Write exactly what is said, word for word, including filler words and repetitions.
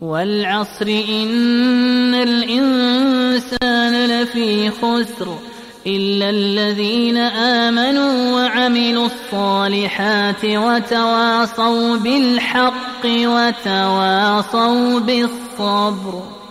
والعصر إن الإنسان لفي خسر إلا الذين آمنوا وعملوا الصالحات وتواصوا بالحق وتواصوا بالصبر.